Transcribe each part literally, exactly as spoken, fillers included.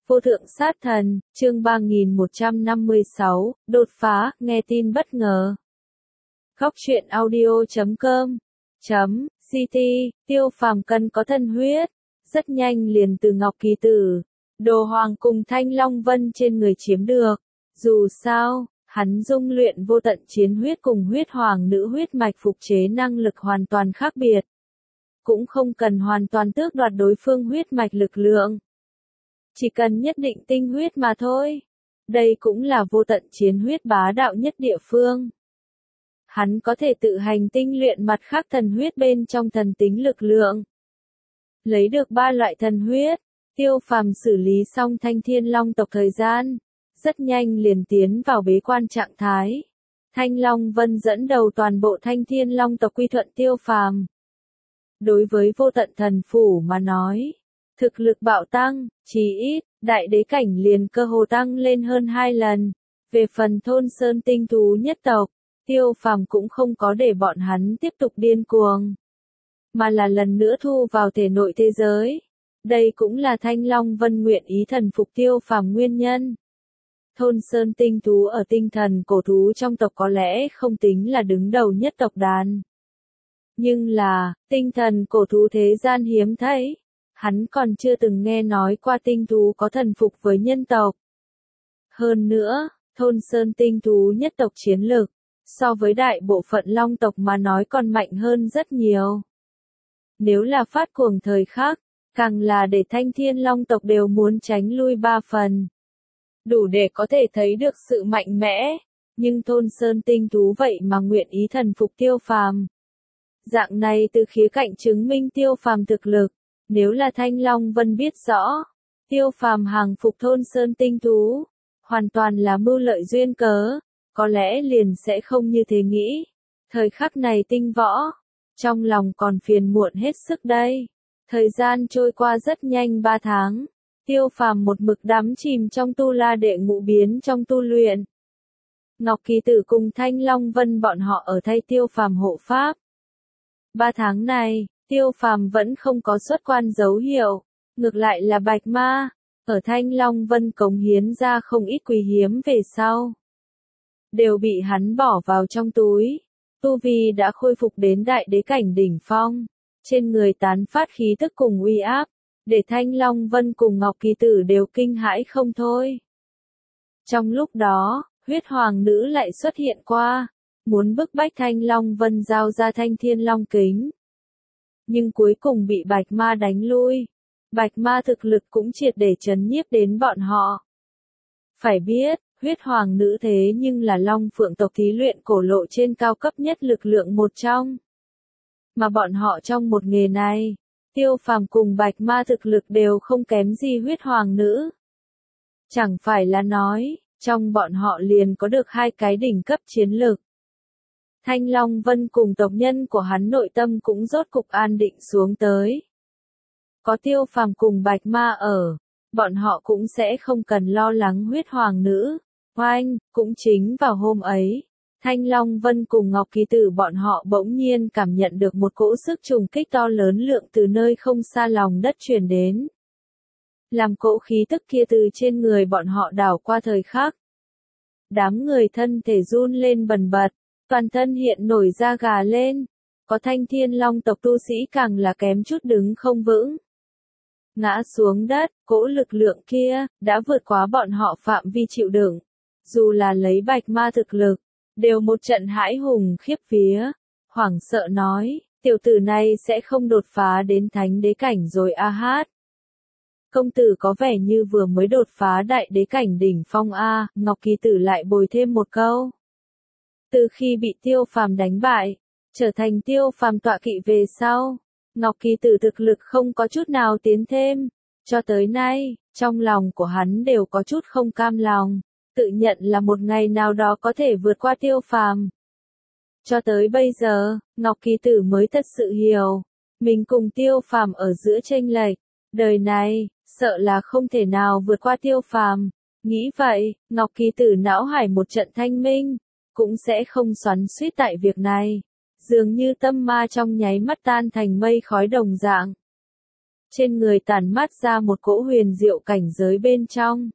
Vô thượng sát thần, chương ba nghìn một trăm năm mươi sáu, đột phá, nghe tin bất ngờ. Góc truyện audio chấm com chấm ct, Tiêu Phàm cần có thân huyết, rất nhanh liền từ Ngọc Kỳ Tử, Đồ Hoàng cùng Thanh Long Vân trên người chiếm được. Dù sao, hắn dung luyện vô tận chiến huyết cùng huyết hoàng nữ huyết mạch phục chế năng lực hoàn toàn khác biệt. Cũng không cần hoàn toàn tước đoạt đối phương huyết mạch lực lượng. Chỉ cần nhất định tinh huyết mà thôi. Đây cũng là vô tận chiến huyết bá đạo nhất địa phương. Hắn có thể tự hành tinh luyện mặt khác thần huyết bên trong thần tính lực lượng. Lấy được ba loại thần huyết, Tiêu Phàm xử lý xong Thanh Thiên Long tộc thời gian, rất nhanh liền tiến vào bế quan trạng thái. Thanh Long Vân dẫn đầu toàn bộ Thanh Thiên Long tộc quy thuận Tiêu Phàm. Đối với vô tận thần phủ mà nói, thực lực bạo tăng, chí ít, đại đế cảnh liền cơ hồ tăng lên hơn hai lần. Về phần thôn sơn tinh thú nhất tộc, Tiêu Phàm cũng không có để bọn hắn tiếp tục điên cuồng, mà là lần nữa thu vào thể nội thế giới. Đây cũng là Thanh Long Vân nguyện ý thần phục Tiêu Phàm nguyên nhân. Thôn sơn tinh thú ở tinh thần cổ thú trong tộc có lẽ không tính là đứng đầu nhất tộc đàn. Nhưng là, tinh thần cổ thú thế gian hiếm thấy. Hắn còn chưa từng nghe nói qua tinh thú có thần phục với nhân tộc. Hơn nữa, thôn sơn tinh thú nhất tộc chiến lực, so với đại bộ phận long tộc mà nói còn mạnh hơn rất nhiều. Nếu là phát cuồng thời khắc, càng là để Thanh Thiên Long tộc đều muốn tránh lui ba phần. Đủ để có thể thấy được sự mạnh mẽ, nhưng thôn sơn tinh thú vậy mà nguyện ý thần phục Tiêu Phàm. Dạng này từ khía cạnh chứng minh Tiêu Phàm thực lực. Nếu là Thanh Long Vân biết rõ, Tiêu Phàm hàng phục thôn sơn tinh thú, hoàn toàn là mưu lợi duyên cớ, có lẽ liền sẽ không như thế nghĩ. Thời khắc này tinh võ, trong lòng còn phiền muộn hết sức đây. Thời gian trôi qua rất nhanh ba tháng, Tiêu Phàm một mực đắm chìm trong tu la đệ ngũ biến trong tu luyện. Ngọc Kỳ Tử cùng Thanh Long Vân bọn họ ở thay Tiêu Phàm hộ pháp. Ba tháng này, Tiêu Phàm vẫn không có xuất quan dấu hiệu, ngược lại là Bạch Ma, ở Thanh Long Vân cống hiến ra không ít quý hiếm về sau. Đều bị hắn bỏ vào trong túi, tu vi đã khôi phục đến đại đế cảnh đỉnh phong, trên người tán phát khí tức cùng uy áp, để Thanh Long Vân cùng Ngọc Kỳ Tử đều kinh hãi không thôi. Trong lúc đó, huyết hoàng nữ lại xuất hiện qua, muốn bức bách Thanh Long Vân giao ra Thanh Thiên Long kính. Nhưng cuối cùng bị Bạch Ma đánh lui. Bạch Ma thực lực cũng triệt để chấn nhiếp đến bọn họ. Phải biết, huyết hoàng nữ thế nhưng là Long Phượng tộc thí luyện cổ lộ trên cao cấp nhất lực lượng một trong. Mà bọn họ trong một nghề này, Tiêu Phàm cùng Bạch Ma thực lực đều không kém gì huyết hoàng nữ. Chẳng phải là nói, trong bọn họ liền có được hai cái đỉnh cấp chiến lực. Thanh Long Vân cùng tộc nhân của hắn nội tâm cũng rốt cục an định xuống tới. Có Tiêu Phàm cùng Bạch Ma ở, bọn họ cũng sẽ không cần lo lắng huyết hoàng nữ. Oanh, cũng chính vào hôm ấy, Thanh Long Vân cùng Ngọc Kỳ Tử bọn họ bỗng nhiên cảm nhận được một cỗ sức trùng kích to lớn lượng từ nơi không xa lòng đất truyền đến. Làm cỗ khí tức kia từ trên người bọn họ đảo qua thời khắc. Đám người thân thể run lên bần bật. Toàn thân hiện nổi da gà lên, có Thanh Thiên Long tộc tu sĩ càng là kém chút đứng không vững. Ngã xuống đất, cỗ lực lượng kia, đã vượt quá bọn họ phạm vi chịu đựng. Dù là lấy Bạch Ma thực lực, đều một trận hãi hùng khiếp vía, hoảng sợ nói, tiểu tử này sẽ không đột phá đến thánh đế cảnh rồi a hát. Công tử có vẻ như vừa mới đột phá đại đế cảnh đỉnh phong a, Ngọc Kỳ Tử lại bồi thêm một câu. Từ khi bị Tiêu Phàm đánh bại, trở thành Tiêu Phàm tọa kỵ về sau, Ngọc Kỳ Tử thực lực không có chút nào tiến thêm. Cho tới nay, trong lòng của hắn đều có chút không cam lòng, tự nhận là một ngày nào đó có thể vượt qua Tiêu Phàm. Cho tới bây giờ, Ngọc Kỳ Tử mới thật sự hiểu, mình cùng Tiêu Phàm ở giữa chênh lệch, đời này, sợ là không thể nào vượt qua Tiêu Phàm. Nghĩ vậy, Ngọc Kỳ Tử não hải một trận thanh minh. Cũng sẽ không xoắn xuýt tại việc này, dường như tâm ma trong nháy mắt tan thành mây khói đồng dạng. trên người tản mát ra một cỗ huyền diệu cảnh giới bên trong.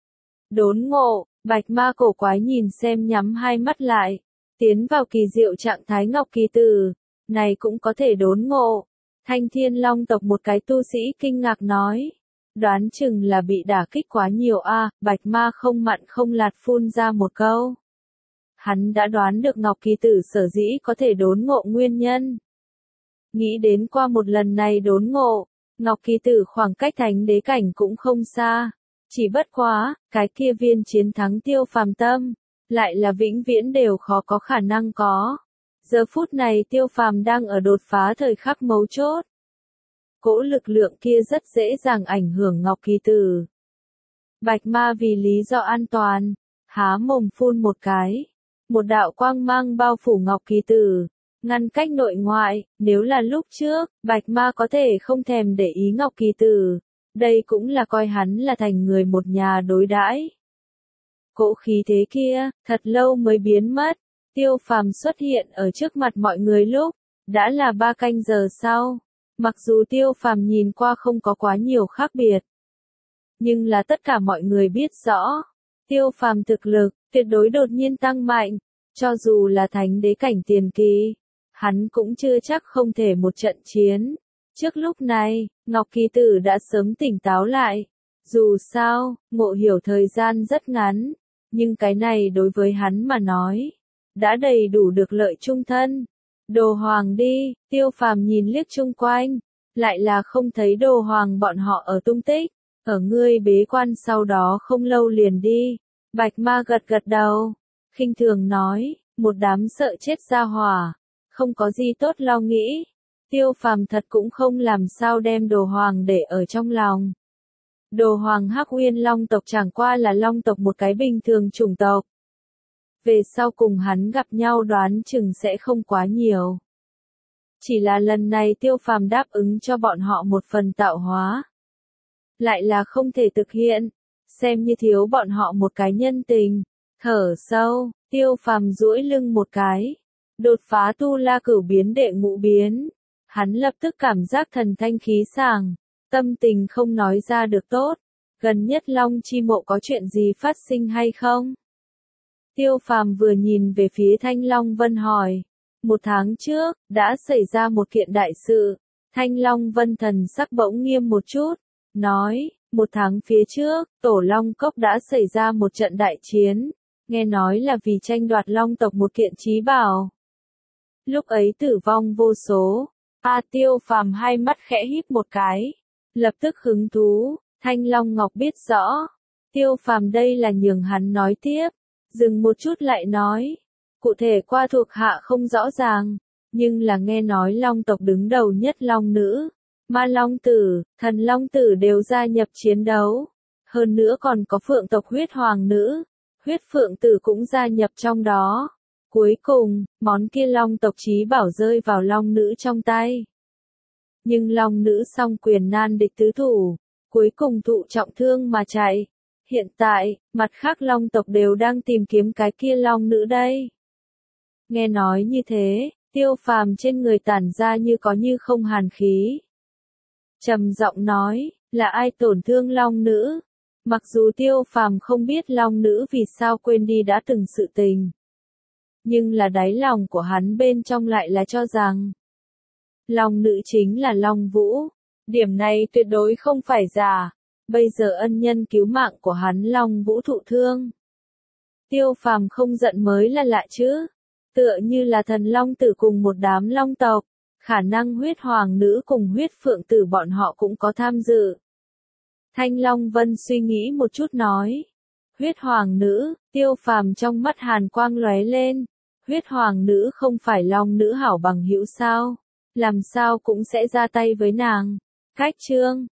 Đốn ngộ, Bạch Ma cổ quái nhìn xem nhắm hai mắt lại, tiến vào kỳ diệu trạng thái ngọc kỳ tử, này cũng có thể đốn ngộ. Thanh Thiên Long tộc một cái tu sĩ kinh ngạc nói, đoán chừng là bị đả kích quá nhiều a, à, Bạch Ma không mặn không lạt phun ra một câu. Hắn đã đoán được Ngọc Kỳ Tử sở dĩ có thể đốn ngộ nguyên nhân. Nghĩ đến qua một lần này đốn ngộ, Ngọc Kỳ Tử khoảng cách thánh đế cảnh cũng không xa. Chỉ bất quá, cái kia viên chiến thắng Tiêu Phàm tâm, lại là vĩnh viễn đều khó có khả năng có. Giờ phút này Tiêu Phàm đang ở đột phá thời khắc mấu chốt. Cỗ lực lượng kia rất dễ dàng ảnh hưởng Ngọc Kỳ Tử. Bạch Ma vì lý do an toàn, há mồm phun một cái. Một đạo quang mang bao phủ Ngọc Kỳ Tử, ngăn cách nội ngoại. Nếu là lúc trước, Bạch Ma có thể không thèm để ý Ngọc Kỳ Tử. Đây cũng là coi hắn là thành người một nhà đối đãi. Cỗ khí thế kia, thật lâu mới biến mất. Tiêu Phàm xuất hiện ở trước mặt mọi người lúc, đã là ba canh giờ sau. Mặc dù Tiêu Phàm nhìn qua không có quá nhiều khác biệt, nhưng là tất cả mọi người biết rõ, Tiêu Phàm thực lực, tuyệt đối đột nhiên tăng mạnh, cho dù là thánh đế cảnh tiền kỳ, hắn cũng chưa chắc không thể một trận chiến. Trước lúc này, Ngọc Kỳ Tử đã sớm tỉnh táo lại, dù sao, ngộ hiểu thời gian rất ngắn, nhưng cái này đối với hắn mà nói, đã đầy đủ được lợi chung thân. Đồ Hoàng đi, Tiêu Phàm nhìn liếc chung quanh, lại là không thấy Đồ Hoàng bọn họ ở tung tích, ở ngươi bế quan sau đó không lâu liền đi. Bạch Ma gật gật đầu, khinh thường nói, một đám sợ chết ra hỏa, không có gì tốt lo nghĩ. Tiêu Phàm thật cũng không làm sao đem Đồ Hoàng để ở trong lòng. Đồ Hoàng Hắc Uyên Long tộc chẳng qua là Long tộc một cái bình thường chủng tộc. Về sau cùng hắn gặp nhau đoán chừng sẽ không quá nhiều. Chỉ là lần này Tiêu Phàm đáp ứng cho bọn họ một phần tạo hóa. Lại là không thể thực hiện, xem như thiếu bọn họ một cái nhân tình. Thở sâu, Tiêu Phàm duỗi lưng một cái. Đột phá tu la cửu biến đệ ngũ biến. Hắn lập tức cảm giác thần thanh khí sảng, tâm tình không nói ra được tốt. Gần nhất Long Chi Mộ có chuyện gì phát sinh hay không? Tiêu Phàm vừa nhìn về phía Thanh Long Vân hỏi. Một tháng trước, đã xảy ra một kiện đại sự. Thanh Long Vân thần sắc bỗng nghiêm một chút, nói, một tháng phía trước, Tổ Long Cốc đã xảy ra một trận đại chiến. Nghe nói là vì tranh đoạt Long tộc một kiện chí bảo. Lúc ấy tử vong vô số. A Tiêu Phàm hai mắt khẽ híp một cái, lập tức hứng thú. Thanh Long Ngọc biết rõ, Tiêu Phàm đây là nhường hắn nói tiếp, dừng một chút lại nói, cụ thể qua thuộc hạ không rõ ràng, nhưng là nghe nói Long tộc đứng đầu nhất Long nữ, Ma Long Tử, Thần Long Tử đều gia nhập chiến đấu, hơn nữa còn có Phượng tộc huyết hoàng nữ, huyết Phượng Tử cũng gia nhập trong đó. Cuối cùng, món kia Long tộc chí bảo rơi vào Long nữ trong tay. Nhưng Long nữ song quyền nan địch tứ thủ, cuối cùng thụ trọng thương mà chạy. Hiện tại, mặt khác Long tộc đều đang tìm kiếm cái kia Long nữ đây. Nghe nói như thế, Tiêu Phàm trên người tản ra như có như không hàn khí. Trầm giọng nói, là ai tổn thương Long nữ? Mặc dù Tiêu Phàm không biết Long nữ vì sao quên đi đã từng sự tình. Nhưng là đáy lòng của hắn bên trong lại là cho rằng Long nữ chính là Long Vũ. Điểm này tuyệt đối không phải giả. Bây giờ ân nhân cứu mạng của hắn Long Vũ thụ thương. Tiêu Phàm không giận mới là lạ chứ. Tựa như là Thần Long Tử cùng một đám Long tộc. Khả năng huyết hoàng nữ cùng huyết Phượng Tử bọn họ cũng có tham dự. Thanh Long Vân suy nghĩ một chút nói. Huyết hoàng nữ, Tiêu Phàm trong mắt hàn quang lóe lên. Huyết hoàng nữ không phải Long nữ hảo bằng hữu sao? Làm sao cũng sẽ ra tay với nàng. Cách chương